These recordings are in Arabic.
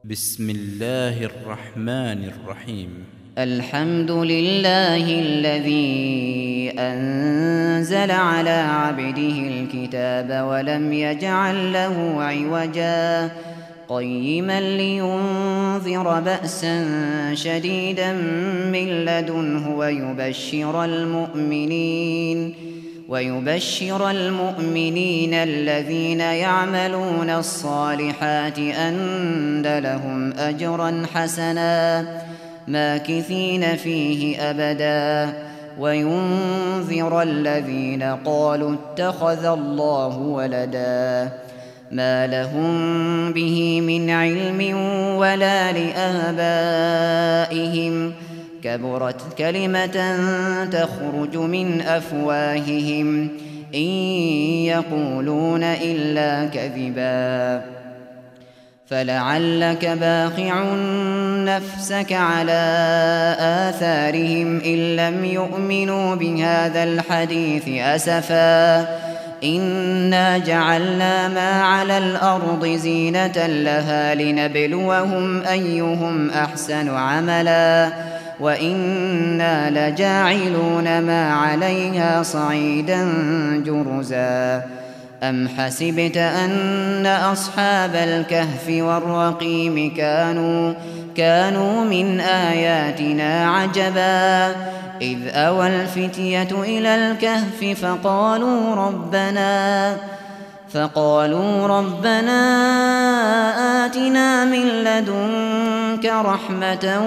بسم الله الرحمن الرحيم. الحمد لله الذي أنزل على عبده الكتاب ولم يجعل له عوجا قيما لينذر بأسا شديدا من لدنه ويبشر المؤمنين الذين يعملون الصالحات أن لهم أجرا حسنا ماكثين فيه أبدا وينذر الذين قالوا اتخذ الله ولدا ما لهم به من علم ولا لآبائهم كبرت كلمة تخرج من أفواههم إن يقولون إلا كذبا فلعلك باخع نفسك على آثارهم إن لم يؤمنوا بهذا الحديث أسفا إنا جعلنا ما على الأرض زينة لها لنبلوهم أيهم أحسن عملا وإنا لجاعلون ما عليها صعيدا جرزا أم حسبت أن أصحاب الكهف والرقيم كانوا من آياتنا عجبا إذ أوى الفتية إلى الكهف فقالوا ربنا آتنا من لدنك رحمة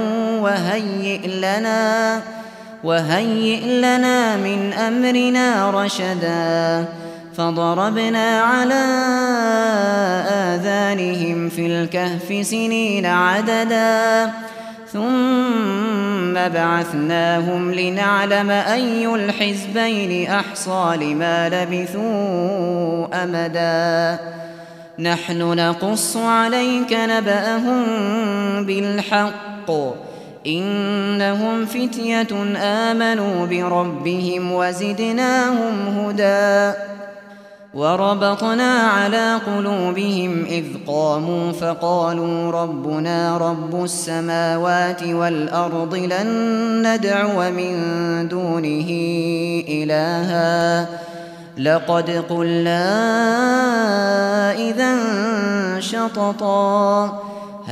وهيئ لنا من أمرنا رشدا فضربنا على آذانهم في الكهف سنين عددا ثم بعثناهم لنعلم أي الحزبين أحصى لما لبثوا أمدا نحن نقص عليك نبأهم بالحق إنهم فتية آمنوا بربهم وزدناهم هدى وربطنا على قلوبهم إذ قاموا فقالوا ربنا رب السماوات والأرض لن ندعو من دونه إلها لقد قلنا إذا شططا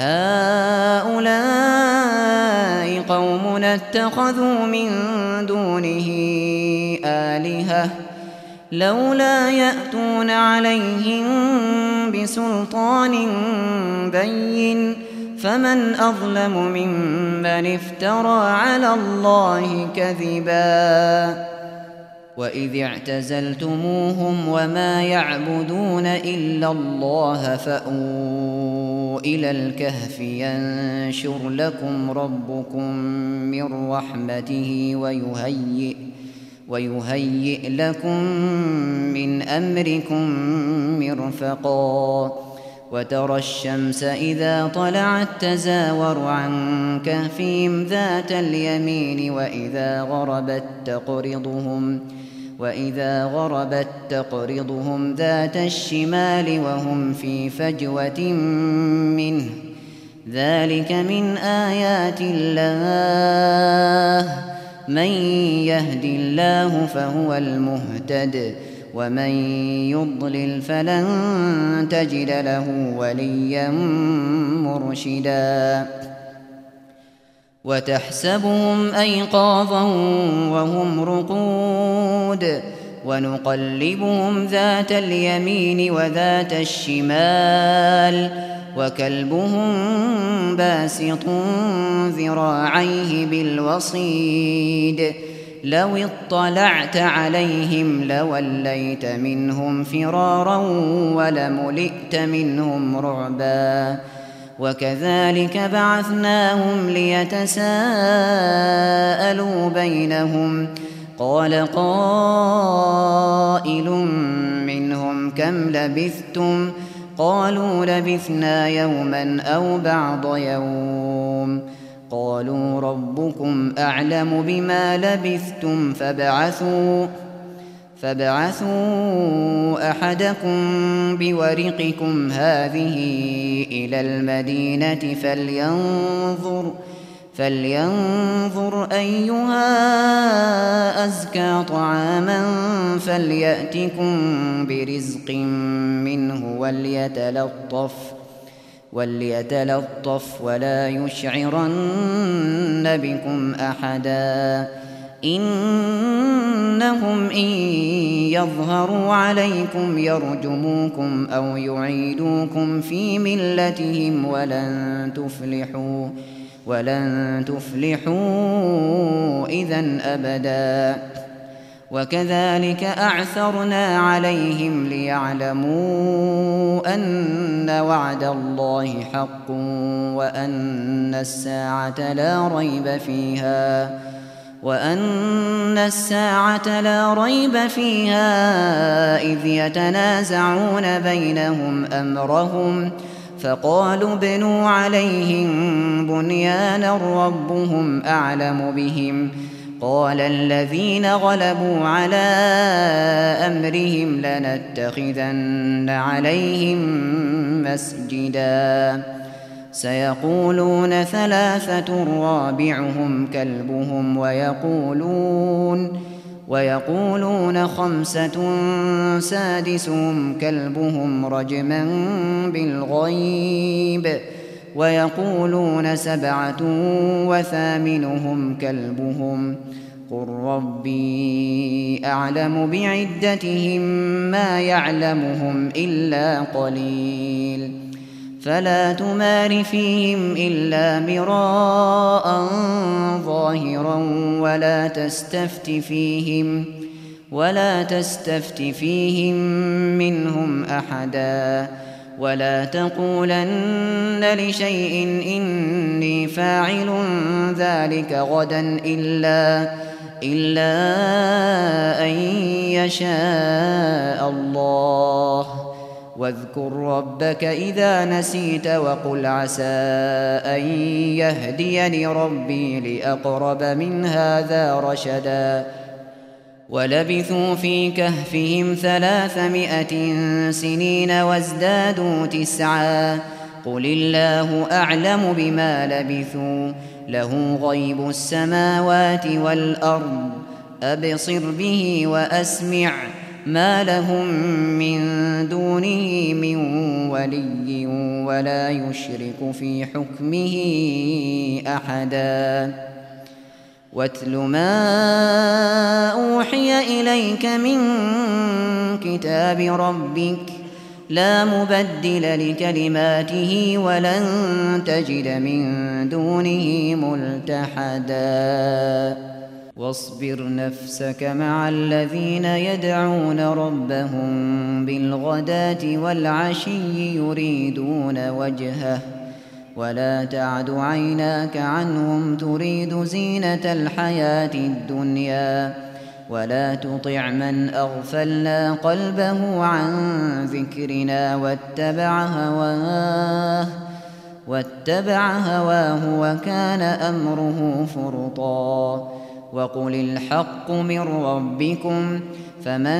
هؤلاء قومنا اتخذوا من دونه آلهة لولا يأتون عليهم بسلطان بين فمن أظلم ممن افترى على الله كذبا وإذ اعتزلتموهم وما يعبدون إلا الله فأووا إلى الكهف ينشر لكم ربكم من رحمته ويهيئ لكم من أمركم مرفقا وترى الشمس إذا طلعت تزاور عن كهفهم ذات اليمين وإذا غربت تقرضهم ذات الشمال وهم في فجوة منه ذلك من آيات الله من يهد الله فهو المهتد ومن يضلل فلن تجد له وليا مرشدا وتحسبهم أيقاظا وهم رقود ونقلبهم ذات اليمين وذات الشمال وكلبهم باسط ذراعيه بالوصيد لو اطلعت عليهم لوليت منهم فرارا ولملئت منهم رعبا وكذلك بعثناهم ليتساءلوا بينهم قال قائل منهم كم لبثتم قالوا لبثنا يوما أو بعض يوم قالوا ربكم أعلم بما لبثتم فابعثوا أحدكم بورقكم هذه إلى المدينة فلينظر أيها أزكى طعاما فليأتكم برزق منه وليتلطف ولا يشعرن بكم أحدا إنهم إن يظهروا عليكم يرجموكم أو يعيدوكم في ملتهم ولن تفلحوا إذن أبدا وكذلك أعثرنا عليهم ليعلموا أن وعد الله حق وأن الساعة لا ريب فيها إذ يتنازعون بينهم أمرهم فقالوا ابنوا عليهم بنيانا ربهم أعلم بهم قال الذين غلبوا على أمرهم لنتخذن عليهم مسجدا سيقولون ثلاثة رابعهم كلبهم ويقولون خمسة سادسهم كلبهم رجما بالغيب ويقولون سبعة وثامنهم كلبهم قل ربي أعلم بعدتهم ما يعلمهم إلا قليل فلا تمار فيهم إلا مراء ظاهرا ولا تستفت فيهم منهم أحدا ولا تقولن لشيء إني فاعل ذلك غدا إلا أن يشاء الله واذكر ربك إذا نسيت وقل عسى أن يهديني ربي لأقرب من هذا رشدا ولبثوا في كهفهم 300 سنين وازدادوا 9 قل الله أعلم بما لبثوا له غيب السماوات والأرض أبصر به وأسمع ما لهم من دونه من ولي ولا يشرك في حكمه أحدا واتل ما أوحي إليك من كتاب ربك لا مبدل لكلماته ولن تجد من دونه ملتحدا واصبر نفسك مع الذين يدعون ربهم بالغداة والعشي يريدون وجهه ولا تعد عيناك عنهم تريد زينة الحياة الدنيا ولا تطع من أغفلنا قلبه عن ذكرنا واتبع هواه وكان أمره فرطا وقل الحق من ربكم فمن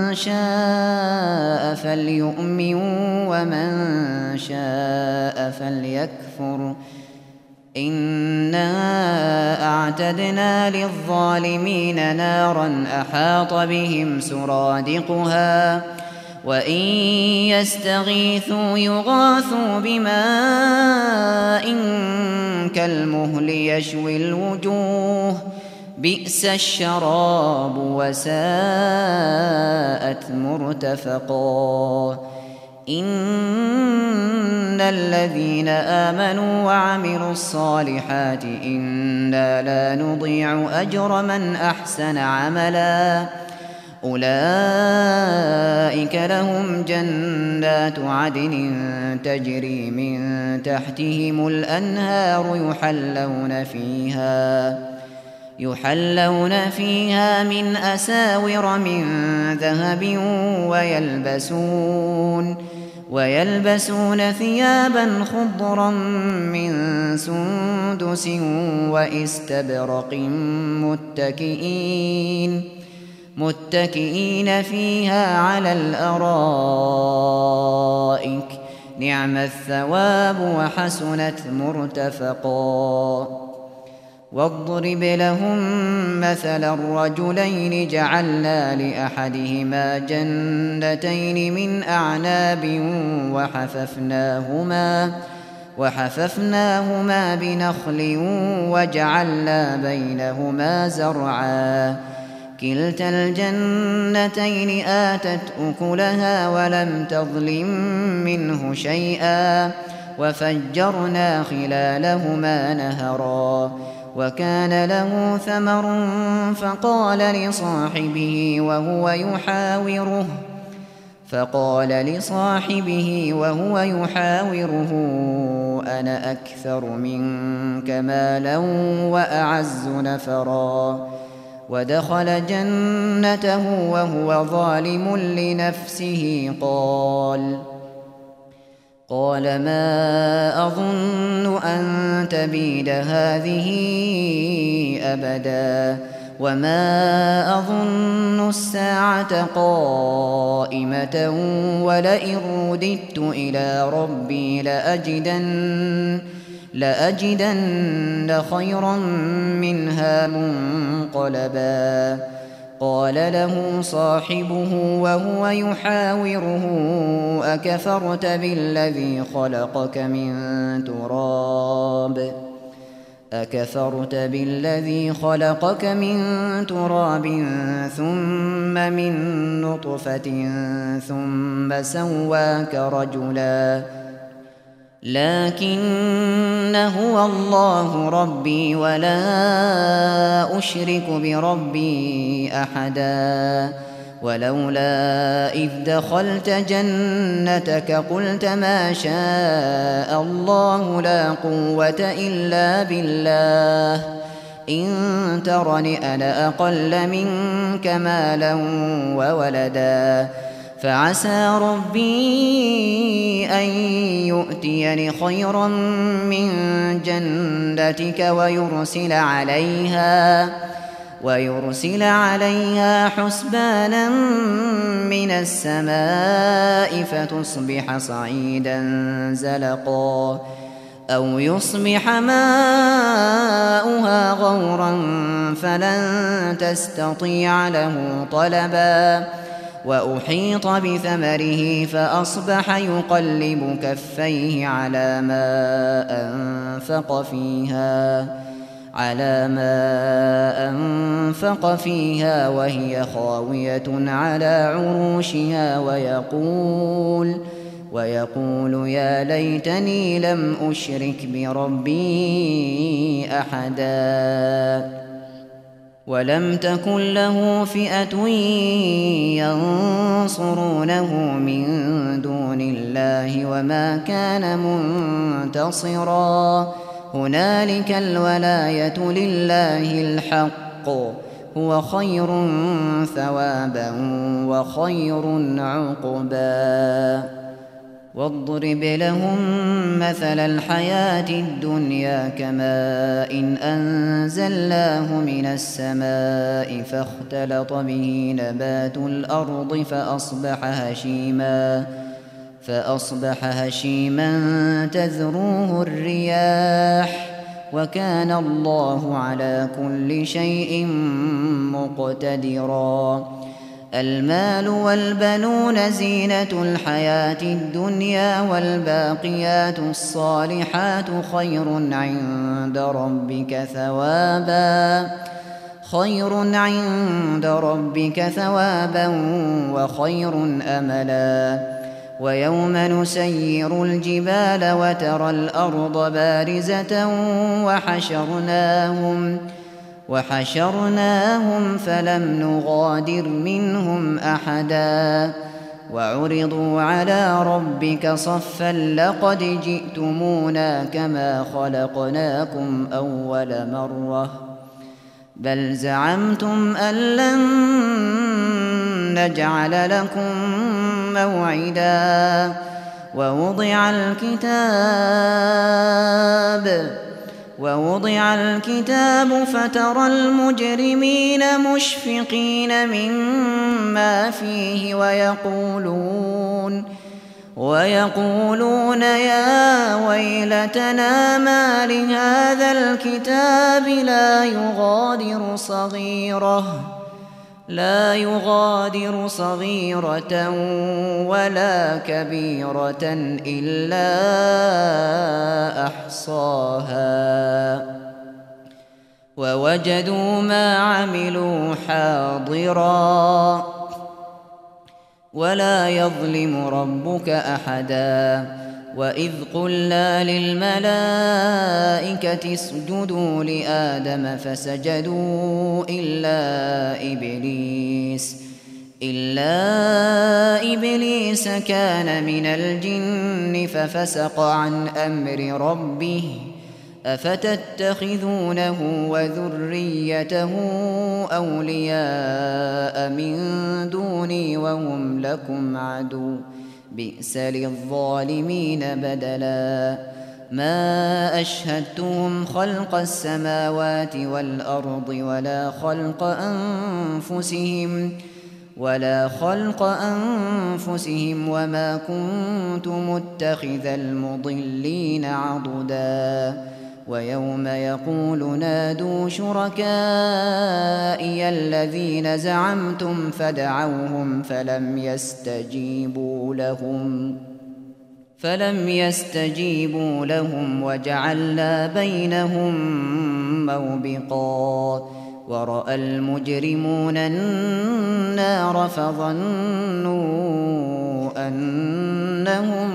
شاء فليؤمن ومن شاء فليكفر إنا أعتدنا للظالمين نارا أحاط بهم سرادقها وإن يستغيثوا يغاثوا بماء كالمهل يشوي الوجوه بئس الشراب وساءت مرتفقا إن الذين آمنوا وعملوا الصالحات إنا لا نضيع أجر من أحسن عملا أولئك لهم جنات عدن تجري من تحتهم الأنهار يحلون فيها من أساور من ذهب ويلبسون ثيابا خضرا من سندس واستبرق متكئين فيها على الأرائك نعم الثواب وحسنت مرتفقا. واضرب لهم مثلا الرجلين جعلنا لأحدهما جنتين من أعناب وحففناهما بنخل وجعلنا بينهما زرعا كلتا الجنتين آتت أكلها ولم تظلم منه شيئا وفجرنا خلالهما نهرا وكان له ثمر فقال لصاحبه وهو يحاوره أنا أكثر منك مالا وأعز نفرا. ودخل جنته وهو ظالم لنفسه قال ما أظن أن تبيد هذه أبدا وما أظن الساعة قائمة ولئن رددت إلى ربي لأجدن خيرا منها منقلبا. قال له صاحبه وهو يحاوره أكفرت بالذي خلقك من تراب ثم من نطفة ثم سواك رجلا لكن هو الله ربي ولا أشرك بربي أحدا. ولولا إذ دخلت جنتك قلت ما شاء الله لا قوة إلا بالله إن ترني أنا أقل منك مالا وولدا فعسى ربي أن يؤتيني خيرا من جنتك ويرسل عليها حسبانا من السماء فتصبح صعيدا زلقا أو يصبح ماؤها غورا فلن تستطيع له طلبا. وأحيط بثمره فأصبح يقلب كفيه على ما أنفق فيها وهي خاوية على عروشها ويقول يا ليتني لم أشرك بربي أحدا. ولم تكن له فئة ينصرونه من دون الله وما كان منتصرا. هنالك الولاية لله الحق هو خير ثوابا وخير عقبا. واضرب لهم مثل الحياة الدنيا كماء أنزلناه من السماء فاختلط به نبات الأرض فأصبح هشيما تذروه الرياح وكان الله على كل شيء مقتدرا. المال والبنون زينة الحياة الدنيا والباقيات الصالحات خير عند ربك ثوابا وخير أملا. ويوم نسير الجبال وترى الأرض بارزة وحشرناهم فلم نغادر منهم أحدا. وعرضوا على ربك صفا لقد جئتمونا كما خلقناكم أول مرة بل زعمتم أن لن نجعل لكم موعدا. ووضع ووضع الكتاب فترى المجرمين مشفقين مما فيه ويقولون يا ويلتنا ما لهذا الكتاب لا يغادر صغيرة ولا كبيرة إلا أحصاها ووجدوا ما عملوا حاضرا ولا يظلم ربك أحدا. وإذ قلنا للملائكة اسجدوا لآدم فسجدوا إلا إبليس كان من الجن ففسق عن أمر ربه أفتتخذونه وذريته أولياء من دوني وهم لكم عدو بئس للظالمين بدلا. ما أشهدتهم خلق السماوات والأرض ولا خلق أنفسهم وما كنت متخذ المضلين عضدا. ويوم يقول نادوا شركائي الذين زعمتم فدعوهم فلم يستجيبوا لهم وجعلنا بينهم موبقا. ورأى المجرمون النار فظنوا أنهم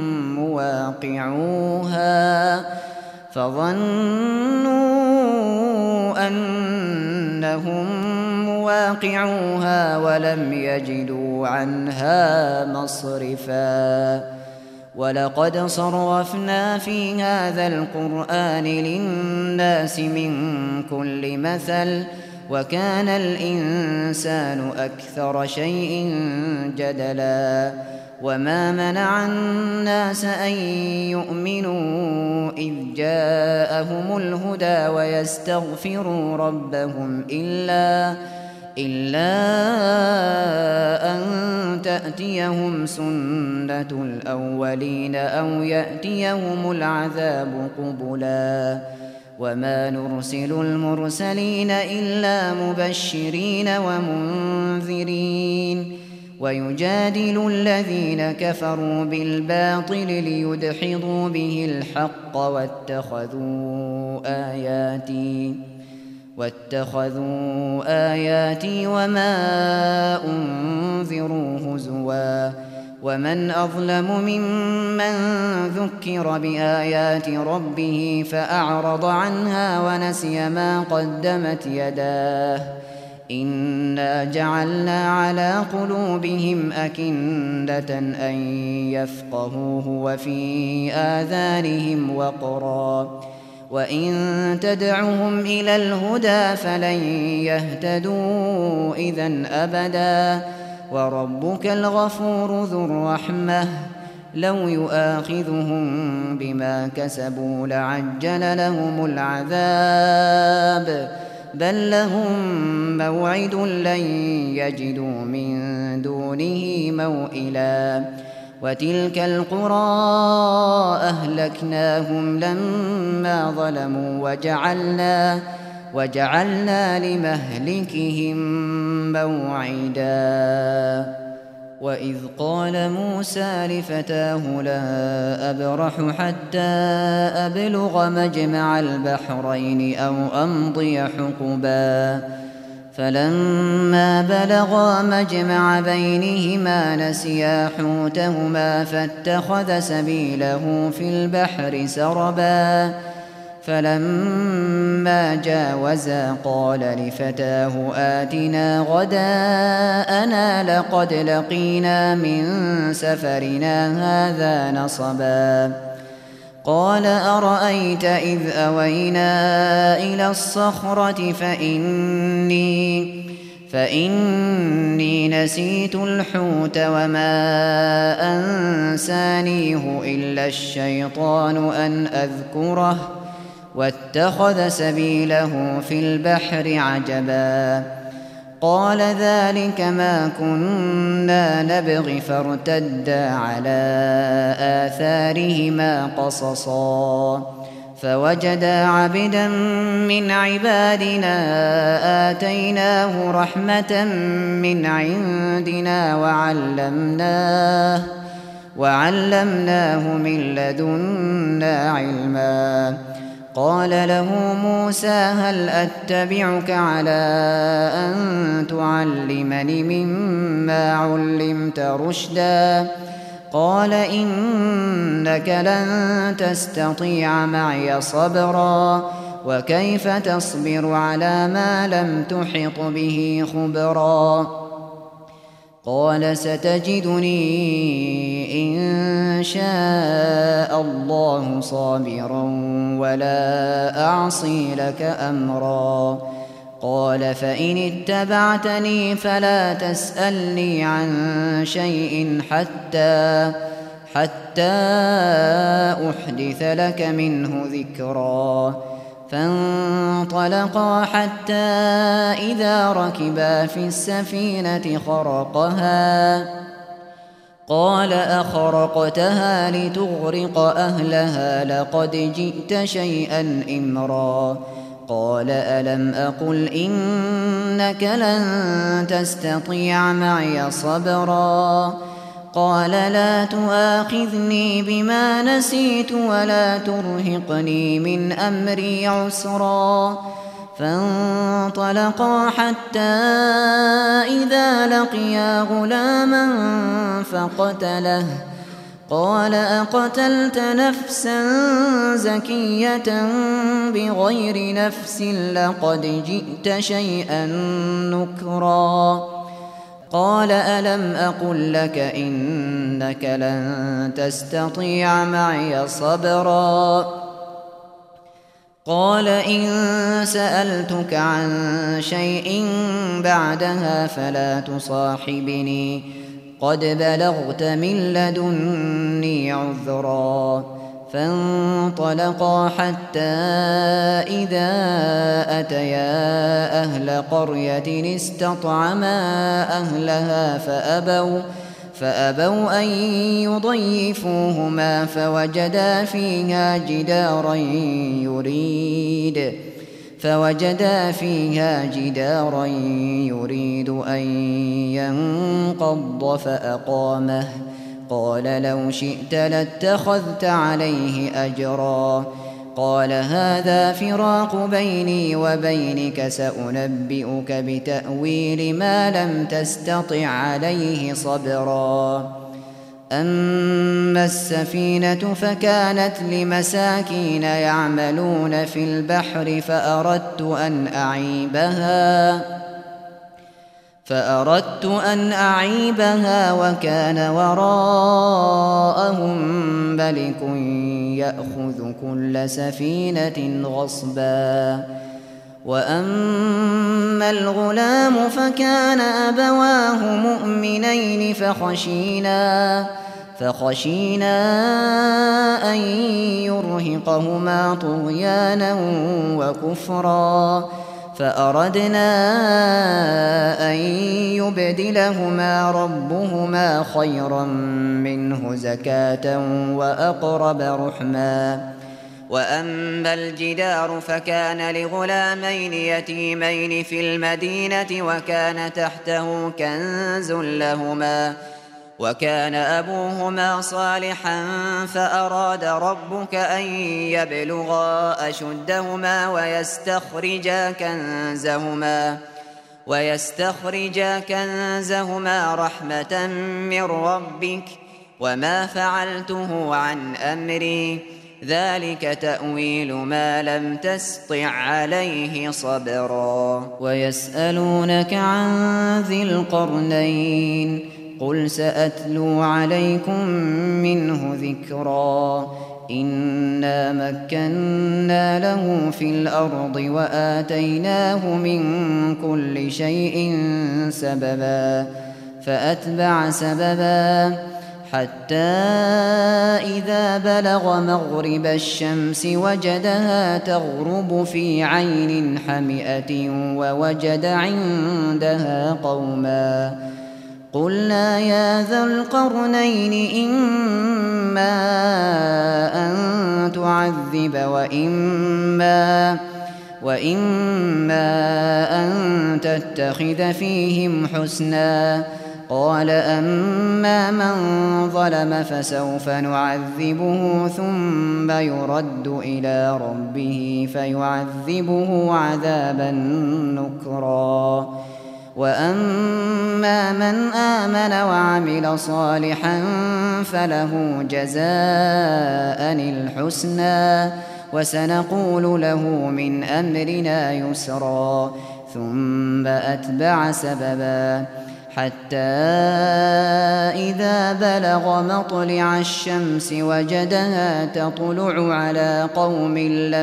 مواقعوها ولم يجدوا عنها مصرفا. ولقد صرفنا في هذا القرآن للناس من كل مثل وكان الإنسان أكثر شيء جدلا. وما منع الناس أن يؤمنوا إذ جاءهم الهدى ويستغفروا ربهم إلا أن تأتيهم سنة الأولين أو يأتيهم العذاب قبلا. وما نرسل المرسلين إلا مبشرين ومنذرين ويجادل الذين كفروا بالباطل ليدحضوا به الحق واتخذوا آياتي وما أنذروا هزوا. ومن أظلم ممن ذكر بآيات ربه فأعرض عنها ونسي ما قدمت يداه إنا جعلنا على قلوبهم أكنة أن يفقهوه وفي آذانهم وقرا وإن تدعهم إلى الهدى فلن يهتدوا إذن أبدا. وربك الغفور ذو الرحمة لو يؤاخذهم بما كسبوا لعجل لهم العذاب بل لهم موعد لن يجدوا من دونه موئلا. وتلك القرى أهلكناهم لما ظلموا وجعلنا لمهلكهم موعدا. وإذ قال موسى لفتاه لا أبرح حتى أبلغ مجمع البحرين أو أمضي حقبا فلما بلغا مجمع بينهما نسيا حوتهما فاتخذ سبيله في البحر سربا فلما جاوزا قال لفتاه آتنا غداءنا لقد لقينا من سفرنا هذا نصبا قال أرأيت إذ أوينا إلى الصخرة فإني نسيت الحوت وما أنسانيه إلا الشيطان أن أذكره واتخذ سبيله في البحر عجبا قال ذلك ما كنا نبغي فارتدا على آثارهما قصصا فوجدا عبدا من عبادنا آتيناه رحمة من عندنا وعلمناه من لدنا علما قال له موسى هل أتبعك على أن تعلمني مما علمت رشدا قال إنك لن تستطيع معي صبرا وكيف تصبر على ما لم تحط به خبرا قال ستجدني إن شاء الله صابرا ولا أعصي لك أمرا قال فإن اتبعتني فلا تسألني عن شيء حتى أحدث لك منه ذكرا فانطلقا حتى إذا ركبا في السفينة خرقها قال أخرقتها لتغرق أهلها لقد جئت شيئا إمرا قال ألم أقل إنك لن تستطيع معي صبرا قال لا تؤاخذني بما نسيت ولا ترهقني من أمري عسرا فانطلقا حتى إذا لقيا غلاما فقتله قال أقتلت نفسا زكية بغير نفس لقد جئت شيئا نكرا قال ألم أقل لك إنك لن تستطيع معي صبرا قال إن سألتك عن شيء بعدها فلا تصاحبني قد بلغت من لدني عذرا فانطلقا حتى إذا أتيا أهل قرية استطعما أهلها فأبوا أن يضيفوهما فوجدا فيها جدارا يريد أن ينقض فأقامه قال لو شئت لاتخذت عليه أجرا قال هذا فراق بيني وبينك سأنبئك بتأويل ما لم تستطع عليه صبرا أما السفينة فكانت لمساكين يعملون في البحر فأردت أن أعيبها وكان وراءهم ملك يأخذ كل سفينة غصبا وأما الغلام فكان أبواه مؤمنين فخشينا أن يرهقهما طغيانا وكفرا فأردنا أن يبدلهما ربهما خيرا منه زكاة وأقرب رحما وأما الجدار فكان لغلامين يتيمين في المدينة وكان تحته كنز لهما وكان أبوهما صالحا فأراد ربك أن يبلغا أشدهما ويستخرجا كنزهما رحمة من ربك وما فعلته عن أمري ذلك تأويل ما لم تسطع عليه صبرا ويسألونك عن ذي القرنين قل سأتلو عليكم منه ذكرا إنا مكنا له في الأرض وآتيناه من كل شيء سببا فأتبع سببا حتى إذا بلغ مغرب الشمس وجدها تغرب في عين حمئة ووجد عندها قوما. قلنا يا ذا القرنين إما أن تعذب وإما أن تتخذ فيهم حسنا. قال أما من ظلم فسوف نعذبه ثم يرد إلى ربه فيعذبه عذابا نكرا. وأما من آمن وعمل صالحا فله جزاء الحسنى وسنقول له من أمرنا يسرا. ثم أتبع سببا حتى إذا بلغ مطلع الشمس وجدها تطلع على قوم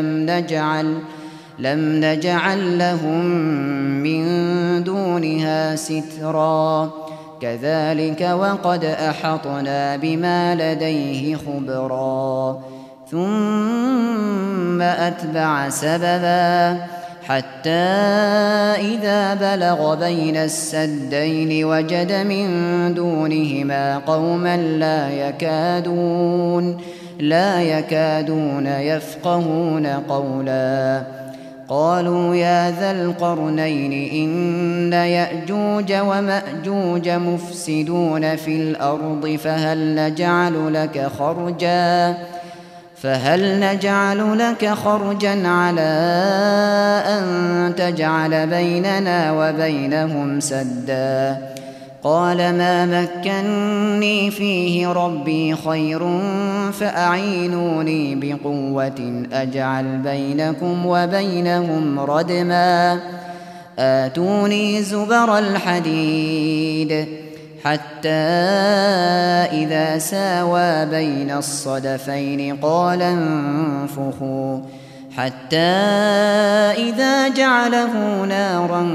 لم نجعل لهم من دونها سترا. كذلك وقد أحطنا بما لديه خبرا. ثم أتبع سببا حتى إذا بلغ بين السدين وجد من دونهما قوما لا يكادون يفقهون قولا. قالوا يا ذا القرنين إن يأجوج ومأجوج مفسدون في الأرض فهل نجعل لك خرجا على أن تجعل بيننا وبينهم سدا. قال ما مكني فيه ربي خير فأعينوني بقوة أجعل بينكم وبينهم ردما. آتوني زبر الحديد حتى إذا ساوى بين الصدفين قال انفخوا حتى إذا جعله نارا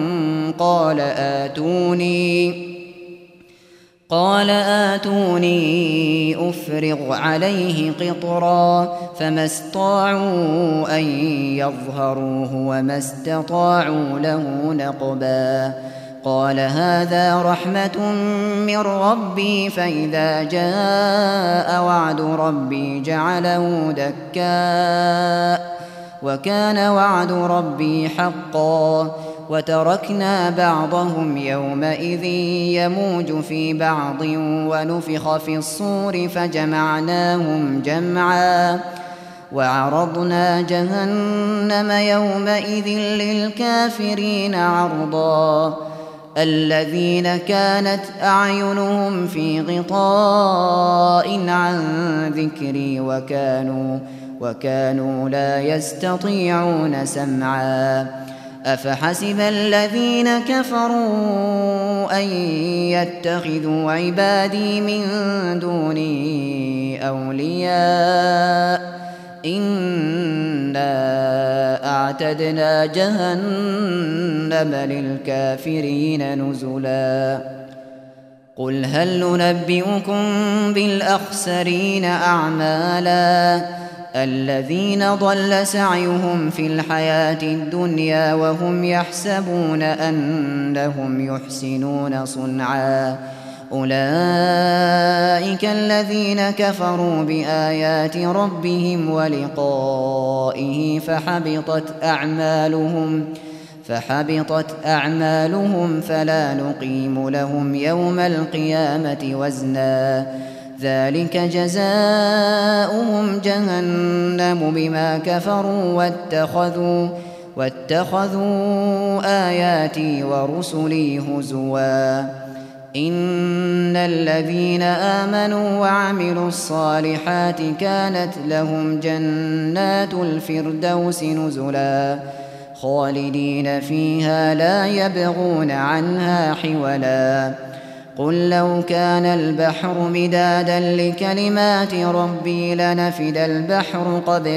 قال آتوني أفرغ عليه قطرا. فما استطاعوا أن يظهروه وما استطاعوا له نقبا. قال هذا رحمة من ربي فإذا جاء وعد ربي جعله دكاء وكان وعد ربي حقا. وتركنا بعضهم يومئذ يموج في بعض ونفخ في الصور فجمعناهم جمعا. وعرضنا جهنم يومئذ للكافرين عرضا. الذين كانت أعينهم في غطاء عن ذكري وكانوا لا يستطيعون سمعا. أفحسب الذين كفروا أن يتخذوا عبادي من دوني أولياء إنا أعتدنا جهنم للكافرين نزلا. قل هل ننبئكم بالأخسرين أعمالا الذين ضل سعيهم في الحياة الدنيا وهم يحسبون أنهم يحسنون صنعا. أولئك الذين كفروا بآيات ربهم ولقائه فحبطت أعمالهم فلا نقيم لهم يوم القيامة وزنا. ذلك جزاؤهم جهنم بما كفروا واتخذوا آياتي ورسلي هزوا. إن الذين آمنوا وعملوا الصالحات كانت لهم جنات الفردوس نزلا خالدين فيها لا يبغون عنها حولا. قل لو كان البحر مدادا لكلمات ربي لنفد البحر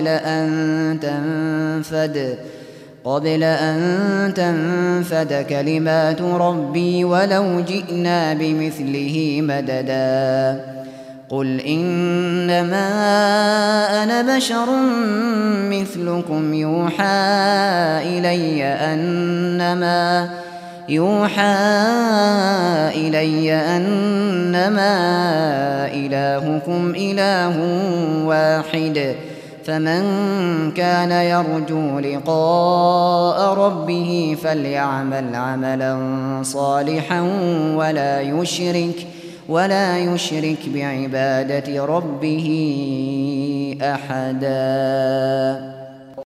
قبل أن تنفد كلمات ربي ولو جئنا بمثله مددا. قل إنما أنا بشر مثلكم يوحى إلي أنما إلهكم إله واحد فمن كان يرجو لقاء ربه فليعمل عملا صالحا ولا يشرك بعبادة ربه أحدا.